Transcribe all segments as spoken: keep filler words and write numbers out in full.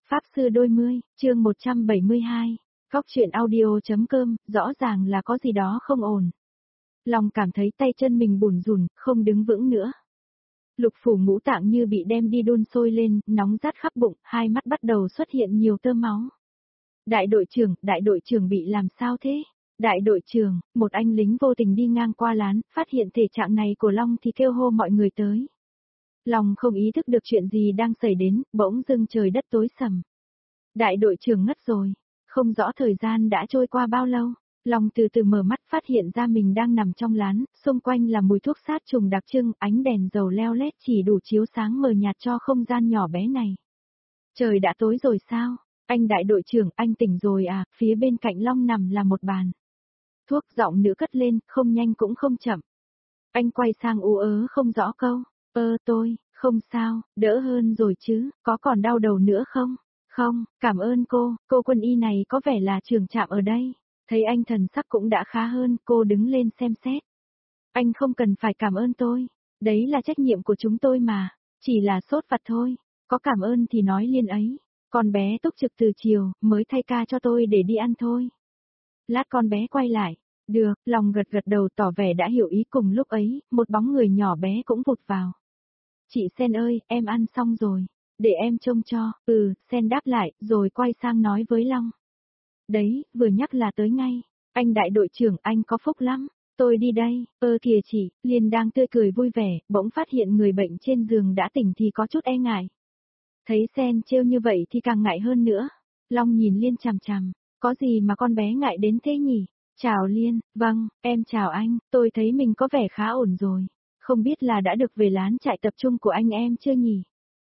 Pháp sư đôi mươi, chương một trăm bảy mươi hai. Góc truyện audio.com, rõ ràng là có gì đó không ổn. Lòng cảm thấy tay chân mình bủn rủn, không đứng vững nữa. Lục phủ ngũ tạng như bị đem đi đun sôi lên, nóng rát khắp bụng, hai mắt bắt đầu xuất hiện nhiều tơ máu. Đại đội trưởng, đại đội trưởng bị làm sao thế? Đại đội trưởng, một anh lính vô tình đi ngang qua lán, phát hiện thể trạng này của Long thì kêu hô mọi người tới. Long không ý thức được chuyện gì đang xảy đến, bỗng dưng trời đất tối sầm. Đại đội trưởng ngất rồi, không rõ thời gian đã trôi qua bao lâu. Long từ từ mở mắt phát hiện ra mình đang nằm trong lán, xung quanh là mùi thuốc sát trùng đặc trưng, ánh đèn dầu leo lét chỉ đủ chiếu sáng mờ nhạt cho không gian nhỏ bé này. Trời đã tối rồi sao? Anh đại đội trưởng, anh tỉnh rồi à? Phía bên cạnh Long nằm là một bàn thuốc, giọng nữ cất lên, không nhanh cũng không chậm. Anh quay sang ú ớ không rõ câu, ơ tôi, không sao, đỡ hơn rồi chứ, có còn đau đầu nữa không? Không, cảm ơn cô, cô quân y này có vẻ là trưởng trạm ở đây. Thấy anh thần sắc cũng đã khá hơn, cô đứng lên xem xét. Anh không cần phải cảm ơn tôi, đấy là trách nhiệm của chúng tôi mà, chỉ là sốt vặt thôi, có cảm ơn thì nói liên ấy. Con bé túc trực từ chiều, mới thay ca cho tôi để đi ăn thôi. Lát con bé quay lại. Được, Long gật gật đầu tỏ vẻ đã hiểu ý. Cùng lúc ấy, một bóng người nhỏ bé cũng vụt vào. Chị Sen ơi, em ăn xong rồi. Để em trông cho. Ừ, Sen đáp lại, rồi quay sang nói với Long. Đấy, vừa nhắc là tới ngay. Anh đại đội trưởng, anh có phúc lắm. Tôi đi đây. Ơ kìa chị, Liên đang tươi cười vui vẻ, bỗng phát hiện người bệnh trên giường đã tỉnh thì có chút e ngại. Thấy Sen trêu như vậy thì càng ngại hơn nữa. Long nhìn Liên chằm chằm. Có gì mà con bé ngại đến thế nhỉ? Chào Liên, vâng, em chào anh, tôi thấy mình có vẻ khá ổn rồi. Không biết là đã được về lán trại tập trung của anh em chưa nhỉ?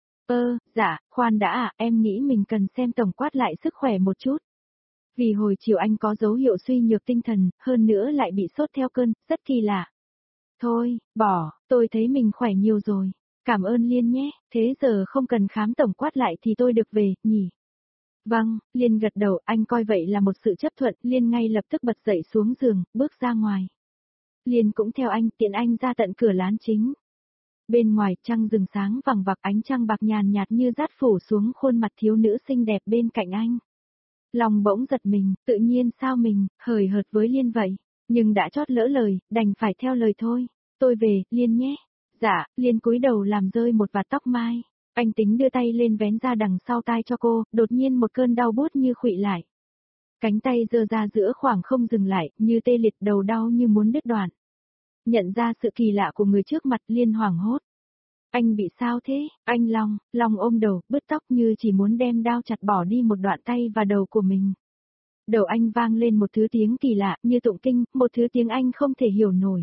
Ơ, dạ, khoan đã à, em nghĩ mình cần xem tổng quát lại sức khỏe một chút. Vì hồi chiều anh có dấu hiệu suy nhược tinh thần, hơn nữa lại bị sốt theo cơn, rất kỳ lạ. Thôi, bỏ, tôi thấy mình khỏe nhiều rồi. Cảm ơn Liên nhé, thế giờ không cần khám tổng quát lại thì tôi được về, nhỉ? Vâng, Liên gật đầu, anh coi vậy là một sự chấp thuận, Liên ngay lập tức bật dậy xuống giường, bước ra ngoài. Liên cũng theo anh, tiện anh ra tận cửa lán chính. Bên ngoài, trăng rừng sáng vằng vặc, ánh trăng bạc nhàn nhạt như dát phủ xuống khuôn mặt thiếu nữ xinh đẹp bên cạnh anh. Lòng bỗng giật mình, tự nhiên sao mình, hời hợt với Liên vậy, nhưng đã chót lỡ lời, đành phải theo lời thôi. Tôi về, Liên nhé. Dạ, Liên cúi đầu làm rơi một vạt tóc mai. Anh tính đưa tay lên vén ra đằng sau tai cho cô, đột nhiên một cơn đau buốt như khuỵu lại. Cánh tay giơ ra giữa khoảng không dừng lại, như tê liệt, đầu đau như muốn đứt đoạn. Nhận ra sự kỳ lạ của người trước mặt, Liên hoảng hốt. Anh bị sao thế? Anh Long, Long ôm đầu, bứt tóc như chỉ muốn đem đao chặt bỏ đi một đoạn tay và đầu của mình. Đầu anh vang lên một thứ tiếng kỳ lạ, như tụng kinh, một thứ tiếng Anh không thể hiểu nổi.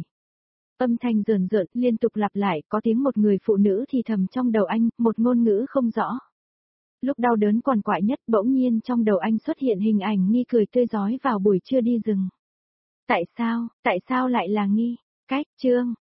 Âm thanh rờn rợn, liên tục lặp lại, có tiếng một người phụ nữ thì thầm trong đầu anh, một ngôn ngữ không rõ. Lúc đau đớn quằn quại nhất, bỗng nhiên trong đầu anh xuất hiện hình ảnh Nghi cười tươi rói vào buổi trưa đi rừng. Tại sao, tại sao lại là Nghi? Cách, chương,